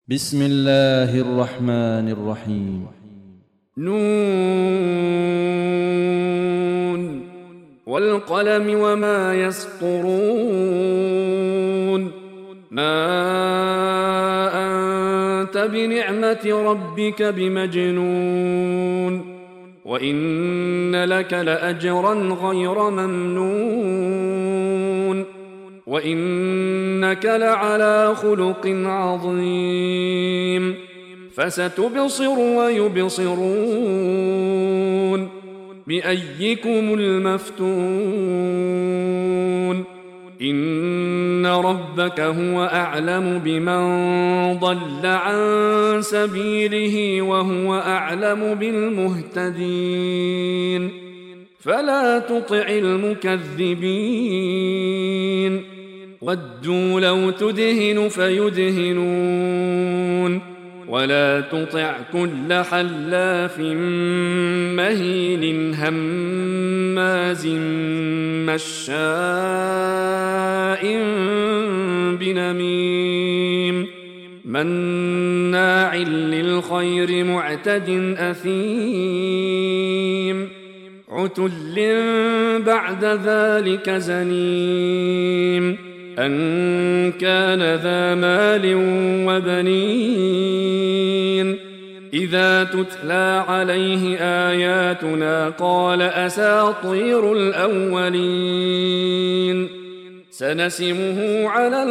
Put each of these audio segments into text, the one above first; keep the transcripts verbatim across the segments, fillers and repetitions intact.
بسم الله الرحمن الرحيم. نون والقلم وما يسطرون. ما أنت بنعمة ربك بمجنون، وإن لك لأجرا غير ممنون، وإنك لعلى خلق عظيم. فستبصر ويبصرون بأيكم المفتون. إن ربك هو أعلم بمن ضل عن سبيله وهو أعلم بالمهتدين. فلا تطع المكذبين، ودوا لو تدهن فيدهنون. ولا تطع كل حلاف مهين هماز مشاء بنميم مناع للخير معتد أثيم عتل بعد ذلك زنيم أن كان ذا مال وبنين. إذا تتلى عليه آياتنا قال أساطير الأولين. سنسمه على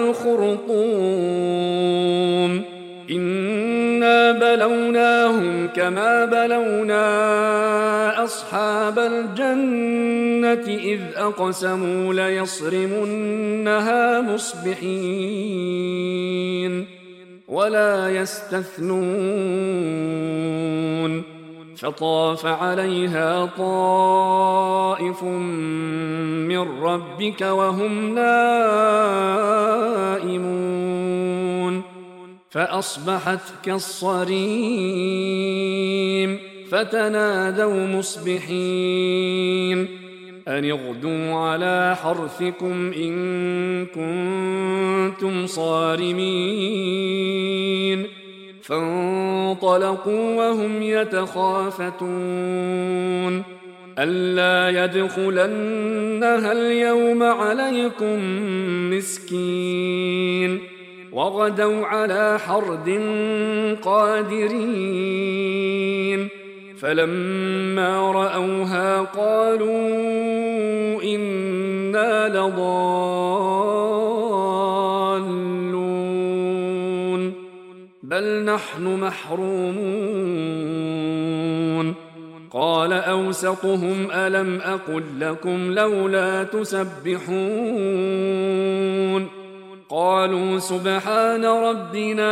الخرطوم. إنا بلوناهم كما بلونا أصحاب الجنة إذ أقسموا ليصرمنها مصبحين ولا يستثنون. فطاف عليها طائف من ربك وهم نائمون فأصبحت كالصريم. فتنادوا مصبحين أن اغدوا على حرثكم إن كنتم صارمين. فانطلقوا وهم يتخافتون ألا يدخلنها اليوم عليكم مسكين. وغدوا على حرد قادرين. فلما رأوها قالوا إنا لضالون بل نحن محرومون. قال أوسطهم ألم أقل لكم لولا تسبحون. قالوا سبحان ربنا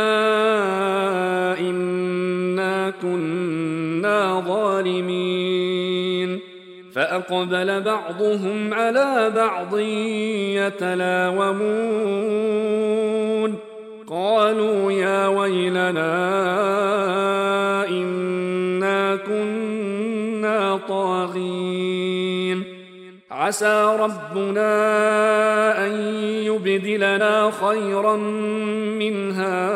إنا كنا ظالمين. فأقبل بعضهم على بعض يتلاومون قالوا يا ويلنا إنا كنا طاغين. عسى ربنا أن يبدلنا خيرا منها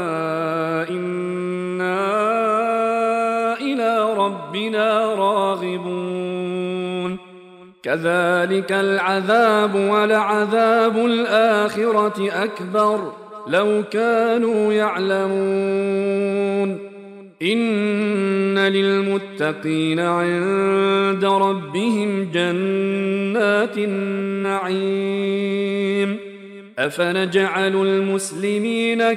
إنا إلى ربنا راغبون. كذلك العذاب ولعذاب الآخرة أكبر لو كانوا يعلمون. إن للمتقين عند ربهم جنات النعيم. أفنجعل المسلمين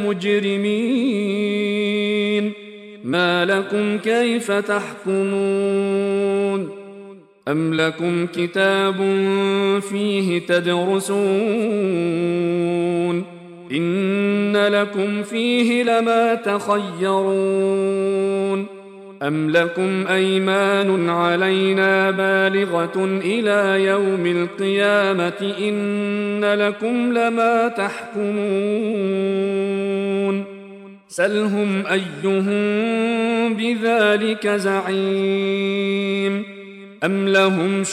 كالمجرمين ما لكم كيف تحكمون. أم لكم كتاب فيه تدرسون إن لكم فيه لما تخيرون. أم لكم أيمان علينا بالغة إلى يوم القيامة إن لكم لما تحكمون. سلهم أيهم بذلك زعيم. أم لهم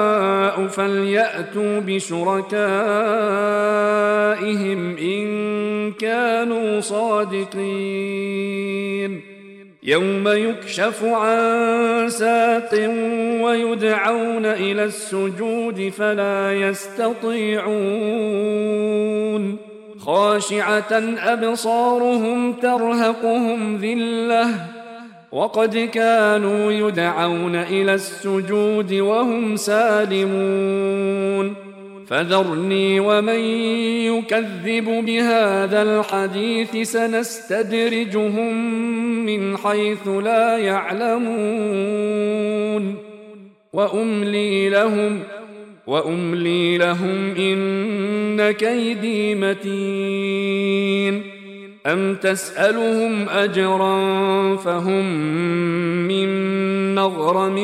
شركاء فليأتوا بشركائهم إن كانوا صادقين يوم يكشف عن ساق ويدعون إلى السجود فلا يستطيعون خاشعة أبصارهم ترهقهم ذلة وقد كانوا يدعون إلى السجود وهم سالمون فذرني ومن يكذب بهذا الحديث سنستدرجهم من حيث لا يعلمون وأملي لهم وأملي لهم إن كيدي متين أم تسألهم أجرا فهم من مغرم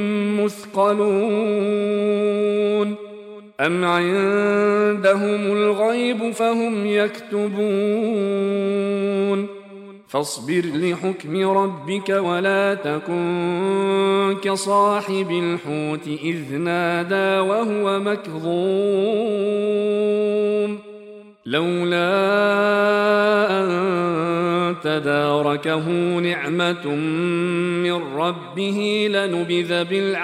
مثقلون أم عندهم الغيب فهم يكتبون فاصبر لحكم ربك ولا تكن كصاحب الحوت إذ نادى وهو مكظوم لولا أن تداركه نعمة من ربه لنبذ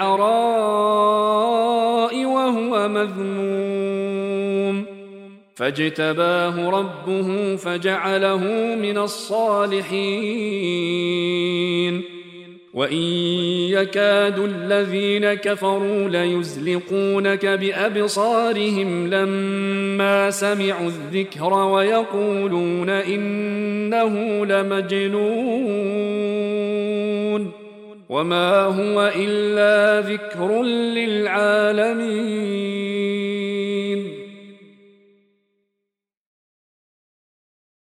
بالعراء وهو مذموم فاجتباه ربه فجعله من الصالحين وإن يكاد الذين كفروا ليزلقونك بأبصارهم لما سمعوا الذكر ويقولون إنه لمجنون وما هو إلا ذكر للعالمين